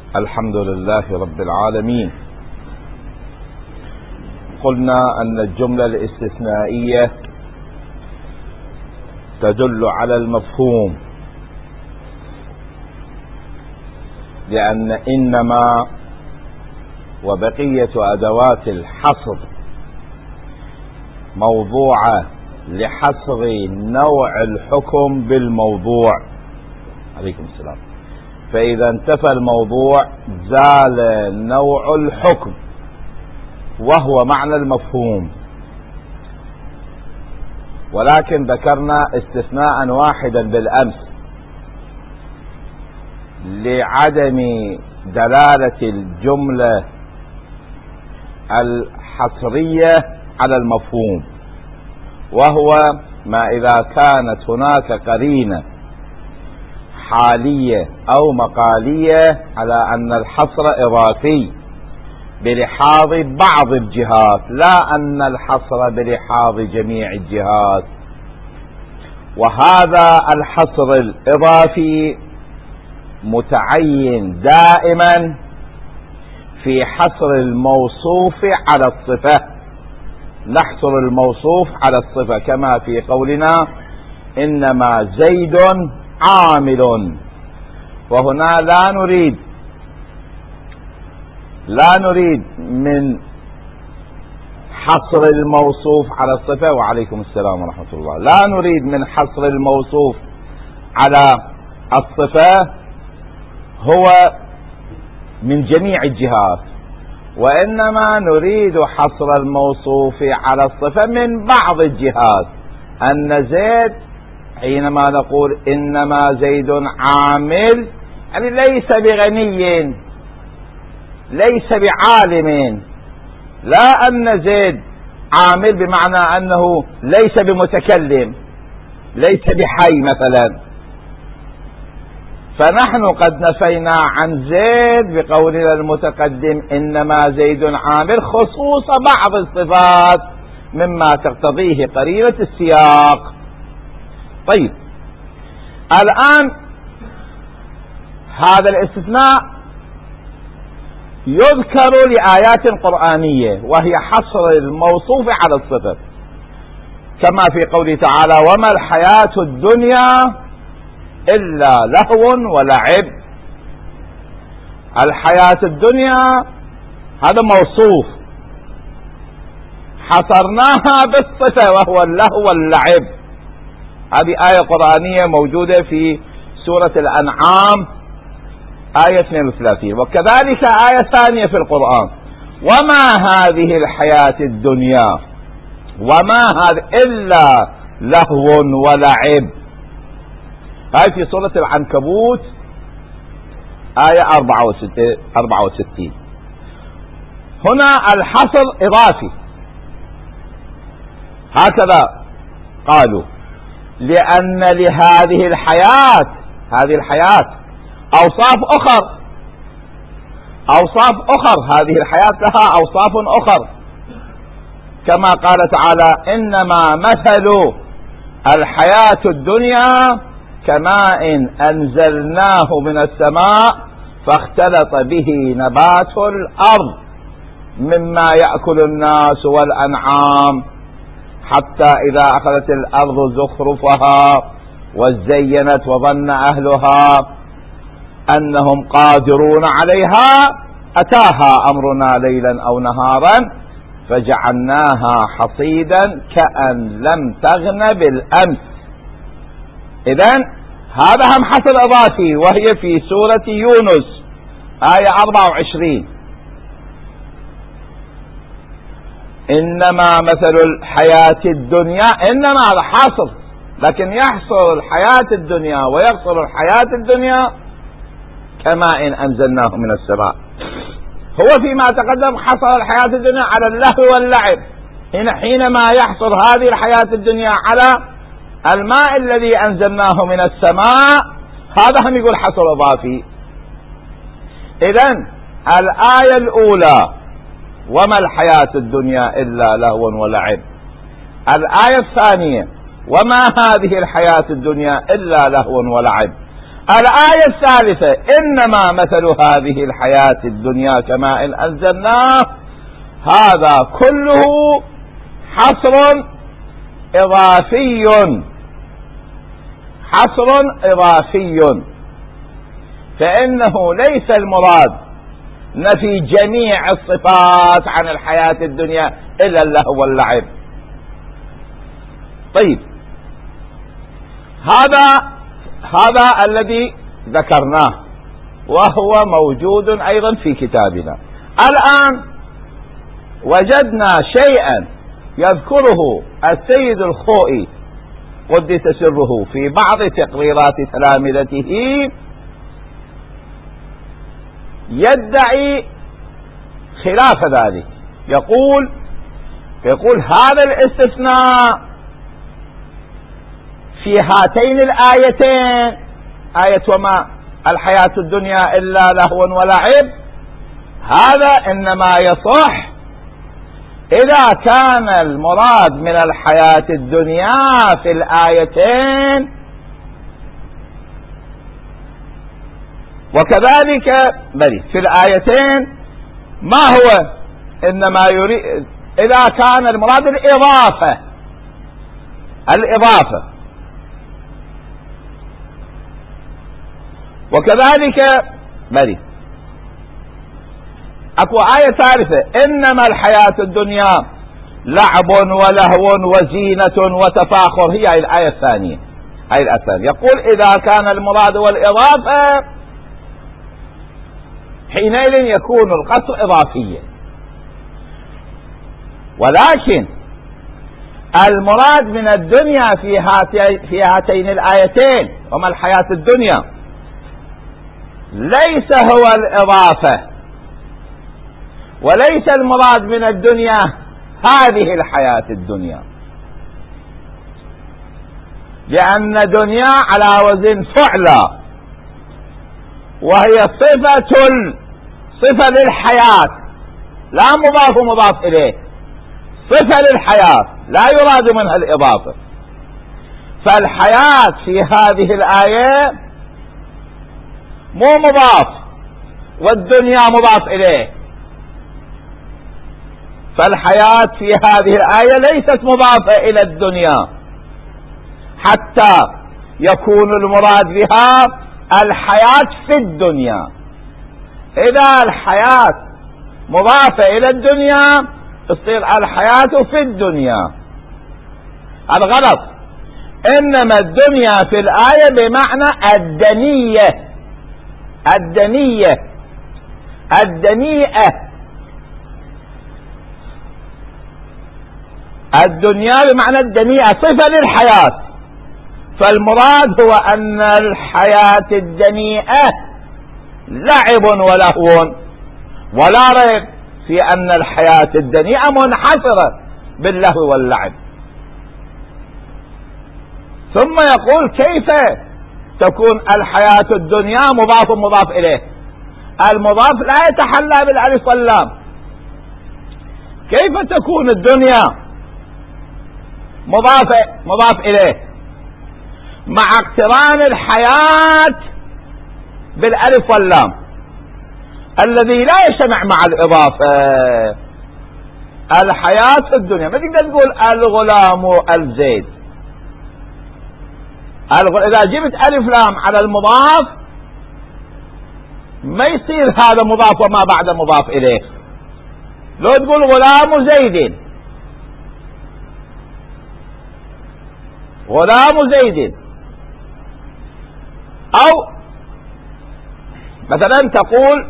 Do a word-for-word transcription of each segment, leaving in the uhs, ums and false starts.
الحمد لله رب العالمين. قلنا أن الجملة الاستثنائية تدل على المفهوم، لأن إنما وبقية أدوات الحصر موضوعة لحصر نوع الحكم بالموضوع. عليكم السلام. فإذا انتفى الموضوع زال نوع الحكم، وهو معنى المفهوم. ولكن ذكرنا استثناء واحدا بالأمس لعدم دلالة الجملة الحصرية على المفهوم، وهو ما إذا كانت هناك قرينة حالية أو مقالية على أن الحصر إضافي بلحاظ بعض الجهات، لا أن الحصر بلحاظ جميع الجهات. وهذا الحصر الإضافي متعين دائما في حصر الموصوف على الصفة. نحصر الموصوف على الصفة كما في قولنا إنما زيد عامل. وهنا لا نريد لا نريد من حصر الموصوف على الصفة. وعليكم السلام ورحمة الله. لا نريد من حصر الموصوف على الصفة هو من جميع الجهات، وإنما نريد حصر الموصوف على الصفة من بعض الجهات. أن زيد، حينما نقول إنما زيد عامل، يعني ليس بغني، ليس بعالم. لا أن زيد عامل بمعنى أنه ليس بمتكلم، ليس بحي مثلا. فنحن قد نفينا عن زيد بقولنا المتقدم إنما زيد عامل خصوص بعض الصفات مما تقتضيه قرينة السياق. طيب، الآن هذا الاستثناء يذكر لآيات قرآنية، وهي حصر الموصوف على الصفة، كما في قوله تعالى وما الحياة الدنيا إلا لهو ولعب. الحياة الدنيا هذا موصوف حصرناها بالصفة وهو اللهو واللعب. هذه آية قرآنية موجودة في سورة الأنعام آية اثنين وثلاثين. وكذلك آية ثانية في القرآن وما هذه الحياة الدنيا وما هذه إلا لهو ولعب. هاي في سورة العنكبوت آية أربعة وستين. هنا الحصر إضافي، هكذا قالوا، لأن لهذه الحياة هذه الحياة أوصاف أخر أوصاف أخر هذه الحياة لها أوصاف أخر، كما قال تعالى إنما مثل الحياة الدنيا كماء أنزلناه من السماء فاختلط به نبات الأرض مما يأكل الناس والأنعام حتى إذا أخذت الأرض زخرفها وزينت وظن أهلها أنهم قادرون عليها أتاها أمرنا ليلا أو نهارا فجعلناها حصيدا كأن لم تغن بالأمس. إذن هذا هم حصر إضافي، وهي في سورة يونس آية أربعة وعشرين إنما مثل الحياة الدنيا. إنما هذا حصر، لكن يحصر الحياة الدنيا ويقصر الحياة الدنيا كما إن أنزلناه من السماء. هو فيما تقدم حصر الحياة الدنيا على اللهو واللعب، هنا حينما يحصر هذه الحياة الدنيا على الماء الذي أنزلناه من السماء، هذا هم يقول حصر إضافي. إذن الآية الأولى وما الحياة الدنيا إلا لهو ولعب. الآية الثانية وما هذه الحياة الدنيا إلا لهو ولعب. الآية الثالثة: إنما مثل هذه الحياة الدنيا كماء أنزلناه. هذا كله حصر إضافي، حصر إضافي، فإنه ليس المراد نفي جميع الصفات عن الحياة الدنيا إلا اللهو واللعب. طيب، هذا هذا الذي ذكرناه وهو موجود أيضا في كتابنا. الآن وجدنا شيئا يذكره السيد الخوئي قدس سره في بعض تقريرات تلامذته، يدعي خلاف ذلك. يقول يقول هذا الاستثناء في هاتين الآيتين، آية وما الحياة الدنيا إلا لهو ولعب، هذا إنما يصح إذا كان المراد من الحياة الدنيا في الآيتين، وكذلك بل في الآيتين ما هو إنما يريد إذا كان المراد الإضافة الإضافة وكذلك بل أكو آية ثالثة: إنما الحياة الدنيا لعب ولهو وزينة وتفاخر. هي الآية الثانية، هي الآية الثانية. يقول إذا كان المراد والإضافة حينئذ يكون القصر إضافيا، ولكن المراد من الدنيا في هاتين, في هاتين الآيتين وما الحياة الدنيا ليس هو الإضافة، وليس المراد من الدنيا هذه الحياة الدنيا، لأن دنيا على وزن فعلى، وهي صفة صفة للحياة، لا مضاف مضاف إليه، صفة للحياة لا يراد منها الإضافة. فالحياة في هذه الآية مو مضاف، والدنيا مضاف إليه، فالحياة في هذه الآية ليست مضافة إلى الدنيا حتى يكون المراد بها الحياة في الدنيا. إذا الحياة مضافة إلى الدنيا تصير الحياة في الدنيا، هذا غلط. إنما الدنيا في الآية بمعنى الدنية، الدنية الدنيئة، الدنيا بمعنى الدنيئة صفة للحياة. فالمراد هو أن الحياة الدنيئة لعب ولهو، ولا ريب في أن الحياة الدنيئة منحصرة باللهو واللعب. ثم يقول كيف تكون الحياة الدنيا مضاف مضاف إليه؟ المضاف لا يتحلى بالألف واللام. كيف تكون الدنيا مضاف مضاف إليه مع اقتران الحياة بالألف واللام الذي لا يجتمع مع الإضافة؟ الحياة الدنيا ما تقدر تقول الغلام الزيد. إذا جبت ألف لام على المضاف ما يصير هذا مضاف وما بعد مضاف إليه. لو تقول غلام زيد، غلام زيد، أو مثلا تقول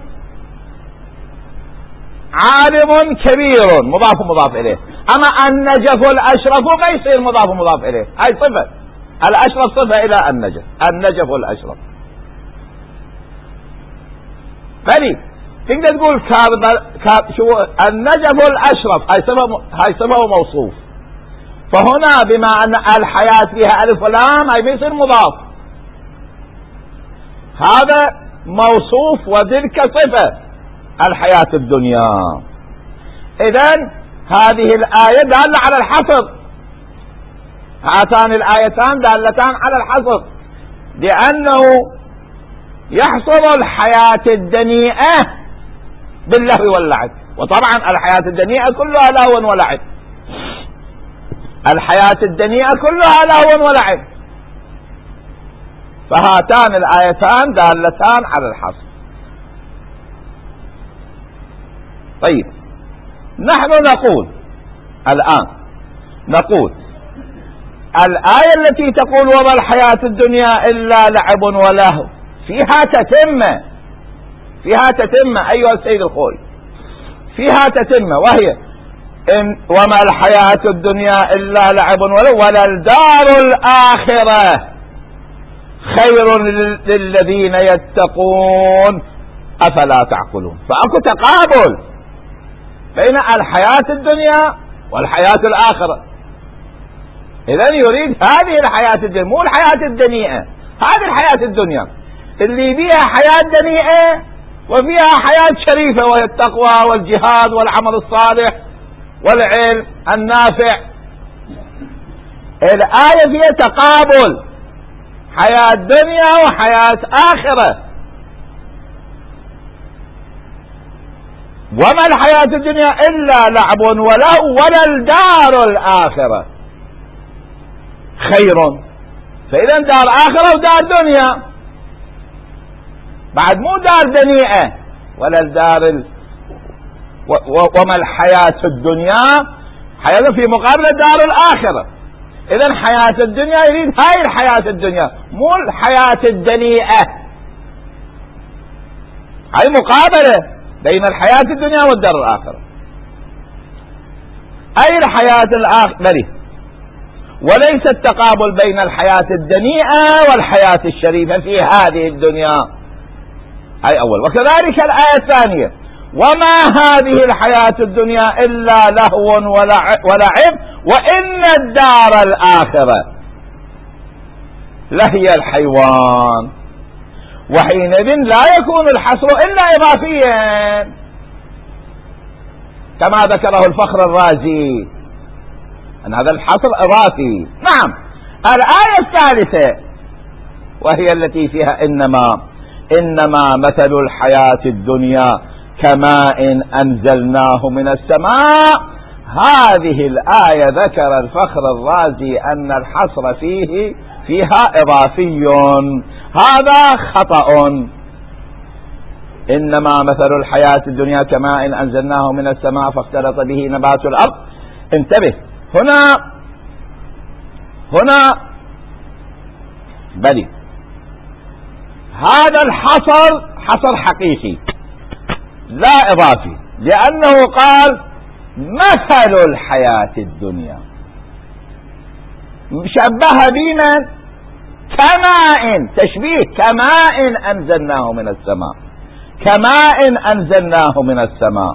عالم كبير مضاف مضاف إليه. أما النجف الأشرف ما يصير مضاف مضاف إليه، هاي صفة الأشرف صفة إلى النجف، النجف الأشرف. بلي تقدر تقول كاب كاب شو النجف الأشرف، هاي صفة هاي صفة وموصوف. فهنا بما أن الحياة فيها ألف ولام هاي بيصير مضاف، هذا موصوف وتلك صفة الحياة الدنيا. إذن هذه الآية دالة على الحصر، هاتان الآيتان دالتان على الحصر، لأنه يحصر الحياة الدنيئة باللهو واللعب. وطبعا الحياة الدنيئة كلها لهو ولعب، الحياة الدنيئة كلها لهو ولعب. فهاتان الآيتان دالتان على الحصر. طيب، نحن نقول الآن نقول الآية التي تقول وما الحياة الدنيا إلا لعب ولهو فيها تتمة، فيها تتمة أيها السيد الخوي، فيها تتمة، وهي إن وما الحياة الدنيا إلا لعب ولهو وللدار الآخرة خير للذين يتقون أفلا تعقلون. فأكو تقابل بين الحياة الدنيا والحياة الآخرة. إذن يريد هذه الحياة الدنيا، مو الحياة الدنيئة، هذه الحياة الدنيا اللي فيها حياة دنيئة وفيها حياة شريفة، وهي التقوى والجهاد والعمل الصالح والعلم النافع. الآية فيها تقابل، حياة دنيا وحياة آخرة. وما الحياة الدنيا إلا لعب ولهو وللدار الآخرة خير. فإذا دار آخرة ودار دنيا، بعد مو دار دنيئة ولا الدار ال... و... و... وما الحياة الدنيا حياة في مقابل دار الآخرة. إذن حياة الدنيا يريد هاي الحياة الدنيا، مو الحياة الدنيئة. هاي مقابلة بين الحياة الدنيا والدار الآخرة. أي الحياة الآخرة، وليس التقابل بين الحياة الدنيئة والحياة الشريفة في هذه الدنيا. هاي أول. وكذلك الآية الثانية وما هذه الحياة الدنيا إلا لهو ولعب وإن الدار الآخرة لهي الحيوان. وحينئذ لا يكون الحصر إلا إضافيا كما ذكره الفخر الرازي، أن هذا الحصر إضافي. نعم. الآية الثالثة وهي التي فيها إنما إنما مثل الحياة الدنيا كماء أنزلناه من السماء. هذه الآية ذكر الفخر الرازي أن الحصر فيه فيها إضافي، هذا خطأ. إنما مثل الحياة الدنيا كماء أنزلناه من السماء فاختلط به نبات الأرض. انتبه، هنا هنا بلي هذا الحصر حصر حقيقي لا إضافي، لأنه قال مثل الحياة الدنيا، شبه بمن؟ كماء، تشبيه كماء أنزلناه من السماء، كماء أنزلناه من السماء.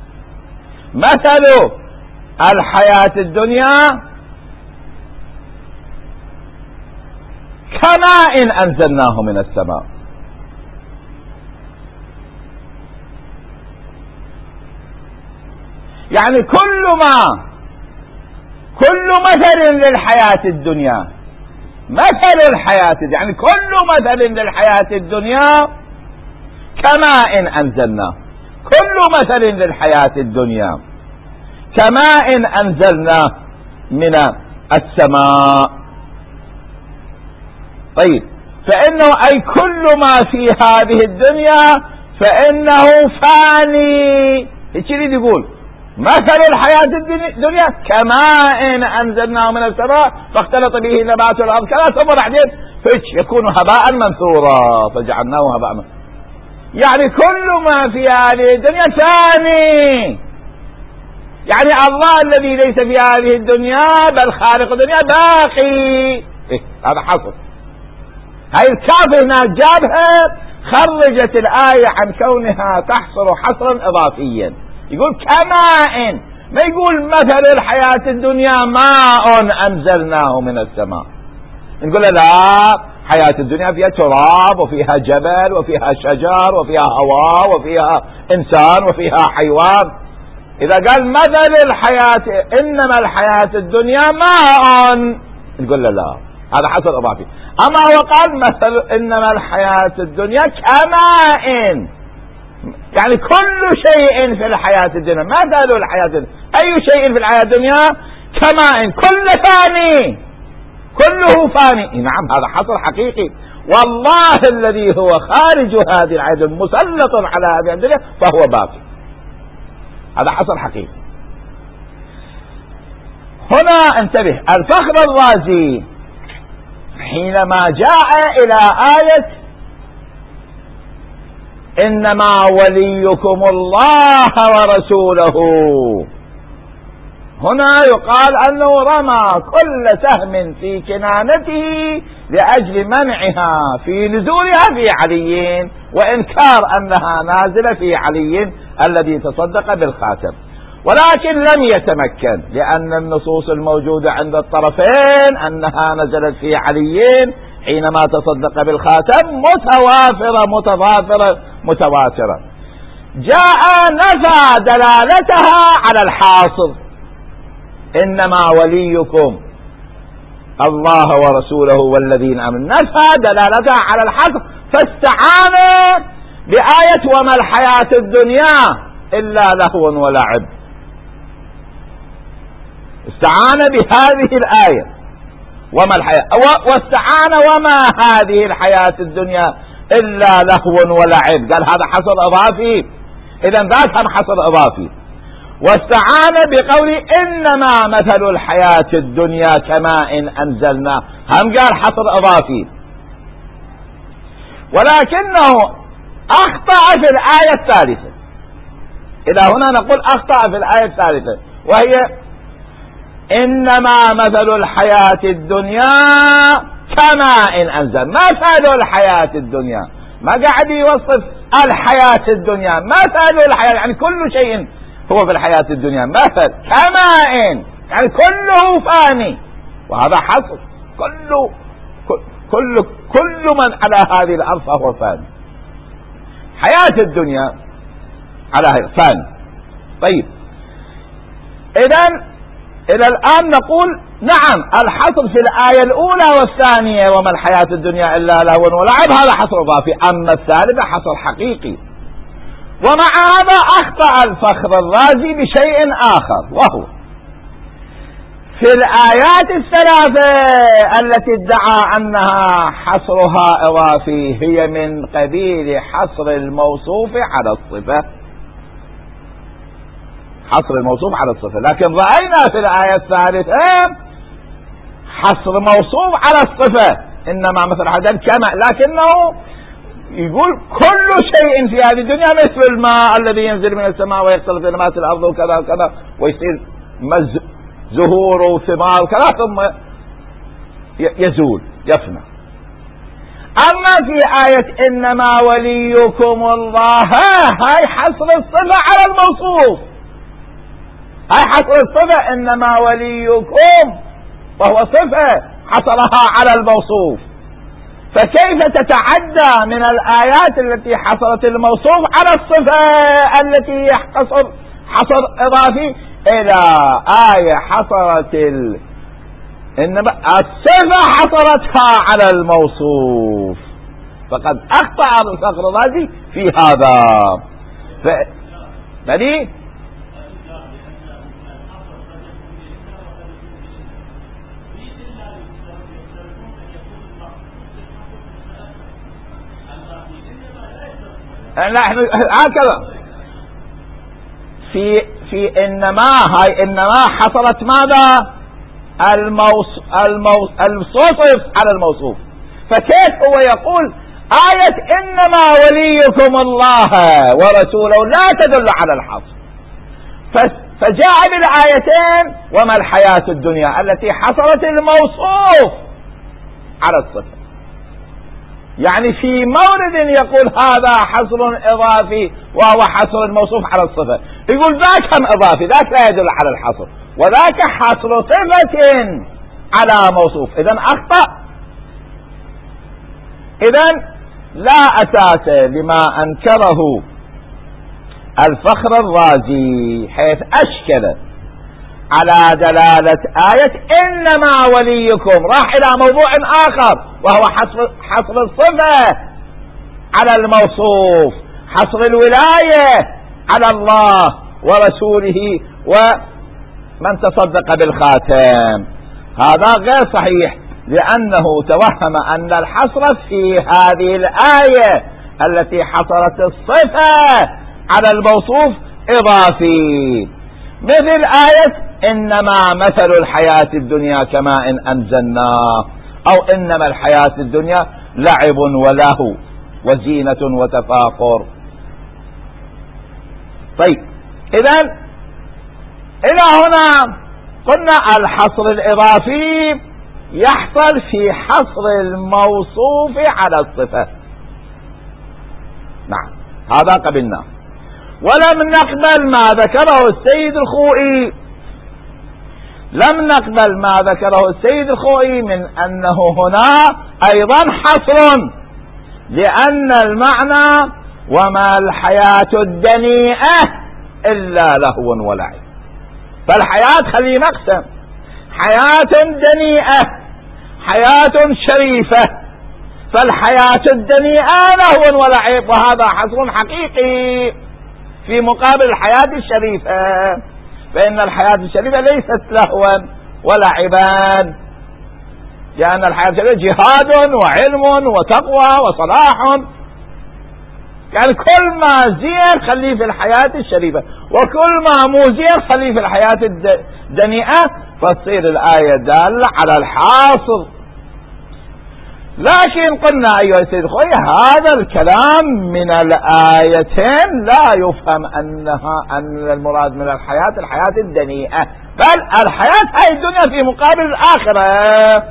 مثل الحياة الدنيا كماء أنزلناه من السماء. يعني كل ما كل مثل للحياة الدنيا، مثل الحياة يعني كل مثل للحياة الدنيا كماء أنزلناه، كل مثل للحياة الدنيا كماء أنزلناه من السماء. طيب، فإنه أي كل ما في هذه الدنيا فإنه فاني. ايش يريد يقول؟ مثل الحياة الدنيا كماء أنزلناه من السماء فاختلط به نبات الأرض كذا ثم بعدين يكون هباء منثورا فجعلناه هباء منثورا. يعني كل ما في هذه الدنيا ثاني، يعني الله الذي ليس في هذه الدنيا بل خالق الدنيا باقي. إيه؟ هذا حصر. هاي الكاف هنا جابها، خرجت الآية عن كونها تحصر حصرا إضافيا. يقول كماء، ما يقول مثل الحياة الدنيا ماء أنزلناه من السماء. نقول لا، حياة الدنيا فيها تراب وفيها جبل وفيها شجر وفيها هواء وفيها إنسان وفيها حيوان. إذا قال مثل الحياة إنما الحياة الدنيا ماء، نقول لا، هذا حصر إضافي. أما هو قال مثل إنما الحياة الدنيا كماء، يعني كل شيء في الحياة الدنيا، مثل الحياة الدنيا أي شيء في الحياة الدنيا كماء كل فاني، كله فاني. نعم هذا حصر حقيقي، والله الذي هو خارج هذه الحياة مسلط على هذه الدنيا فهو باقي. هذا حصر حقيقي. هنا انتبه، الفخر الرازي حينما جاء إلى آية إنما وليكم الله ورسوله، هنا يقال أنه رمى كل سهم في كنانته لأجل منعها في نزولها في علي، وإنكار أنها نازلة في علي الذي تصدق بالخاتم، ولكن لم يتمكن لأن النصوص الموجودة عند الطرفين أنها نزلت في علي حينما تصدق بالخاتم متوافرة متضافرة متواترة. جاء نفى دلالتها على الحاصل إنما وليكم الله ورسوله والذين آمنوا، نفى دلالتها على الحاصل، فاستعان بآية وما الحياة الدنيا إلا لهو ولعب. استعان بهذه الآية وما الحياة، واستعان وما هذه الحياة الدنيا إلا لهو ولعب، قال هذا حصر إضافي، إذا ذاك هم حصر إضافي. واستعان بقول إنما مثل الحياة الدنيا كماء أنزلنا، هم قال حصر إضافي، ولكنه أخطأ في الآية الثالثة. إلى هنا نقول أخطأ في الآية الثالثة، وهي إنما مثل الحياة الدنيا كماء أنزل. مثل الحياة الدنيا، ما قاعد يوصف الحياة الدنيا، مثل الحياة يعني كل شيء هو في الحياة الدنيا، مثل كماء يعني كله فاني، وهذا حصر، كل كل كل من على هذه الأرض فهو فاني، حياة الدنيا على هذا فاني. طيب إذن إلى الآن نقول نعم الحصر في الآية الأولى والثانية وما الحياة الدنيا إلا لهو ولعب هذا حصر إضافي، أما الثالثة حصر حقيقي. ومع هذا أخطأ الفخر الرازي بشيء آخر، وهو في الآيات الثلاثة التي ادعى أنها حصرها إضافي هي من قبيل حصر الموصوف على الصفة، حصر الموصوف على الصفة، لكن رأينا في الآية الثالثة حصر موصوف على الصفة إنما مثل هذا كما، لكنه يقول كل شيء في هذه الدنيا مثل الماء الذي ينزل من السماء ويختلط بنبات الأرض وكذا وكذا ويصير زهور وثمار وكذا ثم يزول يفنى. أما في آية إنما وليكم الله هاي حصر الصفة على الموصوف، هاي حصر الصفة إنما وليكم وهو صفة حصرها على الموصوف، فكيف تتعدى من الآيات التي حصرت الموصوف على الصفة التي حصر حصر إضافي إلى آية حصرت ال... إنما الصفة حصرتها على الموصوف، فقد أخطأ الفخر الرازي في هذا. ف... فدي نحن هكذا في في إنما هاي إنما حصلت ماذا الموص الموص الصوصف على الموصوف، فكيف هو يقول آية إنما وليكم الله ورسوله لا تدل على الحصر، فجاء بالآيتين وما الحياة الدنيا التي حصرت الموصوف على الصفة، يعني في مورد يقول هذا حصر إضافي وهو حصر الموصوف على الصفة، يقول ذاك هم إضافي، ذاك لا يدل على الحصر، وذاك حصر صفة على موصوف. إذن أخطأ، إذن لا أساس لما أنكره الفخر الرازي حيث أشكل على دلالة آية إنما وليكم، راح إلى موضوع آخر وهو حصر, حصر الصفة على الموصوف، حصر الولاية على الله ورسوله ومن تصدق بالخاتم. هذا غير صحيح، لأنه توهم أن الحصر في هذه الآية التي حصرت الصفة على الموصوف إضافي، مثل آية إنما مثل الحياة الدنيا كماء أنزلناه، أو إنما الحياة الدنيا لعب ولهو وزينة وتفاخر. طيب إذن إلى هنا قلنا الحصر الإضافي يحصل في حصر الموصوف على الصفة. نعم هذا قبلنا. ولم نقبل ما ذكره السيد الخوئي، لم نقبل ما ذكره السيد الخوئي من أنه هنا أيضا حصر، لأن المعنى وما الحياة الدنيئة إلا لهو ولعب. فالحياة خلي مقسم، حياة دنيئة حياة شريفة، فالحياة الدنيئة لهو ولعب، وهذا حصر حقيقي في مقابل الحياة الشريفة، فإن الحياة الشريفة ليست لهوا ولعبا، لأن الحياة الشريفة جهاد وعلم وتقوى وصلاح، يعني كل ما زين خليه في الحياة الشريفة، وكل ما مو زين خليه في الحياة الدنيئة، فتصير الآية دالة على الحاصر. لكن قلنا أيها السيد الخوئي هذا الكلام من الآيتين لا يفهم أنها أن المراد من الحياة الحياة الدنيئة، بل الحياة هاي الدنيا في مقابل الآخرة.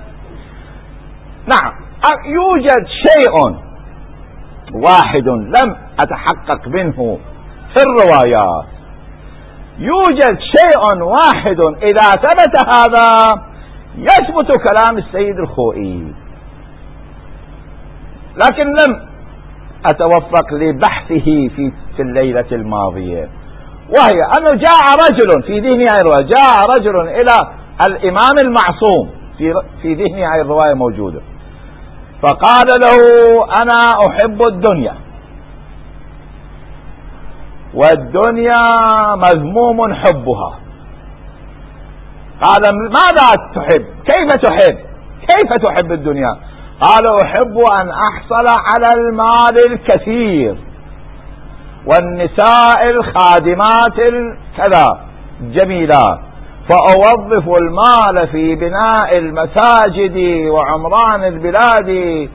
نعم يوجد شيء واحد لم أتحقق منه في الروايات، يوجد شيء واحد إذا ثبت هذا يثبت كلام السيد الخوئي، لكن لم أتوفق لبحثه في في الليلة الماضية، وهي أنه جاء رجل في ذهني هذه الرواية، جاء رجل إلى الإمام المعصوم في في ذهني هذه الرواية موجودة، فقال له أنا أحب الدنيا، والدنيا مذموم حبها. قال ماذا تحب؟ كيف تحب؟ كيف تحب الدنيا؟ قال أحب أن أحصل على المال الكثير والنساء الخادمات الكذا جميلات، فأوظف المال في بناء المساجد وعمران البلاد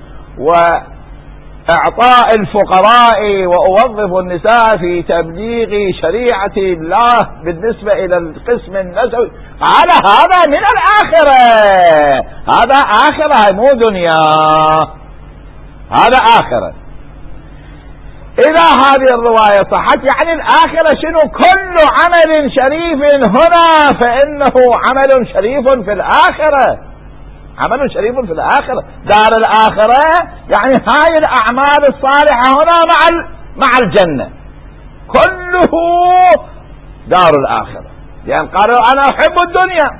وإعطاء الفقراء، وأوظف النساء في تبليغ شريعة الله بالنسبة إلى القسم النسوي. قال هذا من الآخرة، هذا آخرة مو دنيا، هذا آخرة. إذا هذه الرواية صحت يعني الآخرة شنو؟ كل عمل شريف هنا فإنه عمل شريف في الآخرة، عمل شريف في الآخرة. دار الآخرة يعني هاي الأعمال الصالحة هنا مع مع الجنة، كله دار الآخرة. لأن قالوا أنا أحب الدنيا،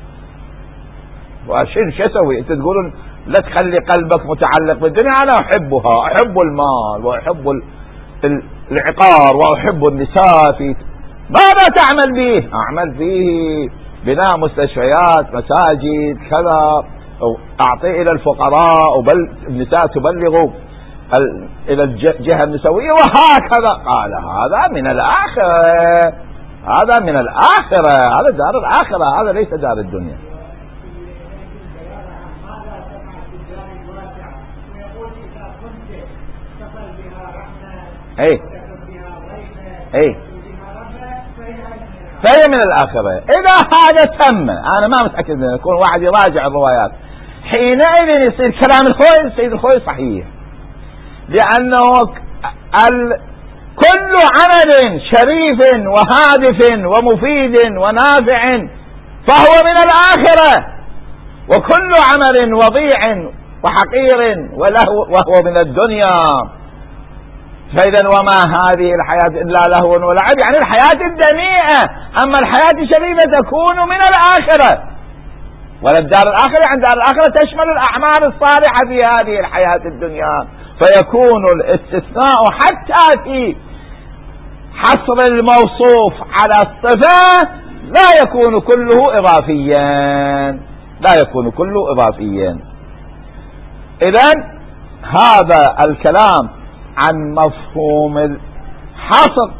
وشين شو أسوي؟ أنت تقولون لا تخلي قلبك متعلق بالدنيا، أنا أحبها، أحب المال وأحب العقار وأحب النساء، في ماذا تعمل به؟ أعمل فيه بناء مستشفيات مساجد كذا، أعطي إلى الفقراء والنساء تبلغوا إلى الجهة النسوية وهكذا. قال هذا من الآخرة، هذا من الآخرة، هذا دار الآخرة، هذا ليس دار الدنيا. ايه ايه فهي من الآخرة. إذا هذا تم، أنا ما متأكد منه، يكون واحد يراجع الروايات، حينئذ يصير كلام الخوئي السيد الخوئي صحيح، لأنه ال... كل عمل شريف وهادف ومفيد ونافع فهو من الآخرة، وكل عمل وضيع وحقير وله وهو من الدنيا. فإذا وما هذه الحياة إلا لهو ولعب، يعني الحياة الدنيئة. أما الحياة الشريفة تكون من الآخرة، وللدار الآخرة يعني دار الآخرة تشمل الأعمال الصالحة في هذه الحياة الدنيا. فيكون الاستثناء حتى في حصر الموصوف على الصفة لا يكون كله إضافيا، لا يكون كله إضافيا. إذن هذا الكلام عن مفهوم الحصر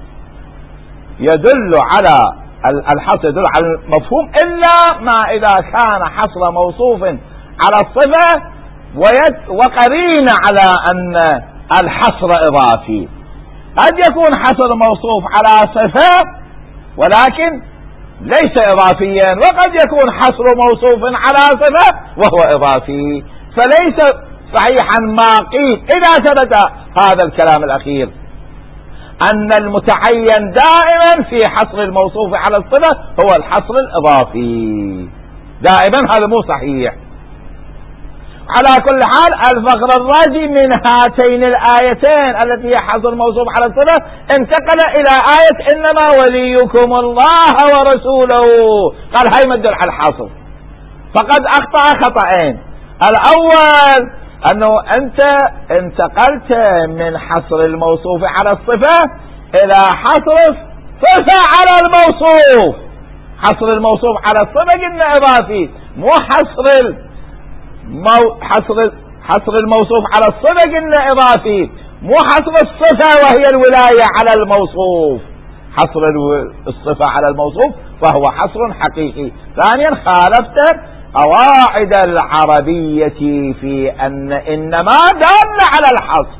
يدل على الحصر يدل على المفهوم إلا ما إذا كان حصر موصوف على الصفة وقرين على أن الحصر إضافي. قد يكون حصر موصوف على صفة ولكن ليس إضافيا، وقد يكون حصر موصوف على صفة وهو إضافي. فليس صحيحا ما قيل إذا ثبت هذا الكلام الأخير أن المتعين دائما في حصر الموصوف على الصفة هو الحصر الإضافي دائما، هذا مو صحيح. على كل حال الفقر الراجي من هاتين الآيتين التي هي حصر الموصوف على الصفة انتقل إلى آية إنما وليكم الله ورسوله، قال هاي مدل على الحصر. فقد أخطأ خطأين. الأول أنه أنت انتقلت من حصر الموصوف على الصفة إلى حصر صفة على الموصوف. حصر الموصوف على الصفة قلنا إضافي، مو حصر المو... حصر حصر الموصوف على الصفة قلنا إضافي، مو حصر الصفة وهي الولاية على الموصوف. حصر الصفة على الموصوف فهو حصر حقيقي. ثانيا خالفت قواعد العربية في أن إنما دال على الحصر،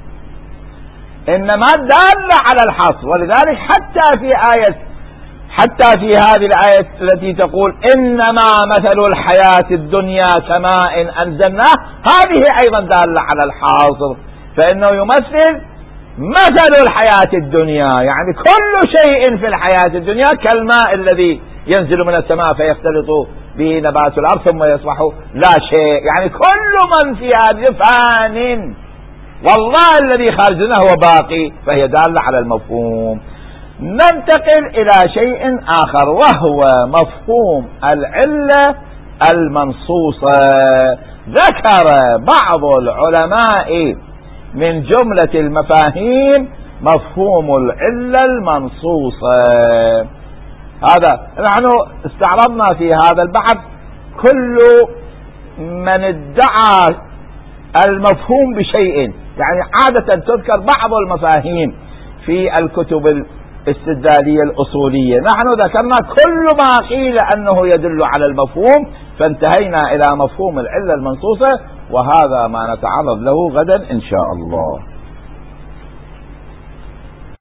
إنما دال على الحصر. ولذلك حتى في آية حتى في هذه الآية التي تقول إنما مثل الحياة الدنيا كماء أنزلناه، هذه أيضا دالة على الحاصر، فإنه يمثل مثل الحياة الدنيا، يعني كل شيء في الحياة الدنيا كالماء الذي ينزل من السماء فيختلط به نبات الأرض ثم يصبح لا شيء، يعني كل من في هذه فان والله الذي خارجنا هو باقي، فهي دالة على المفهوم. ننتقل إلى شيء آخر وهو مفهوم العلة المنصوصة. ذكر بعض العلماء من جملة المفاهيم مفهوم العلة المنصوصة. هذا نحن استعرضنا في هذا البحث كل من ادعى المفهوم بشيء، يعني عادة تذكر بعض المفاهيم في الكتب الاستدلالية الأصولية. نحن ذكرنا كل ما قيل أنه يدل على المفهوم، فانتهينا إلى مفهوم العلة المنصوصة، وهذا ما نتعرض له غدا إن شاء الله.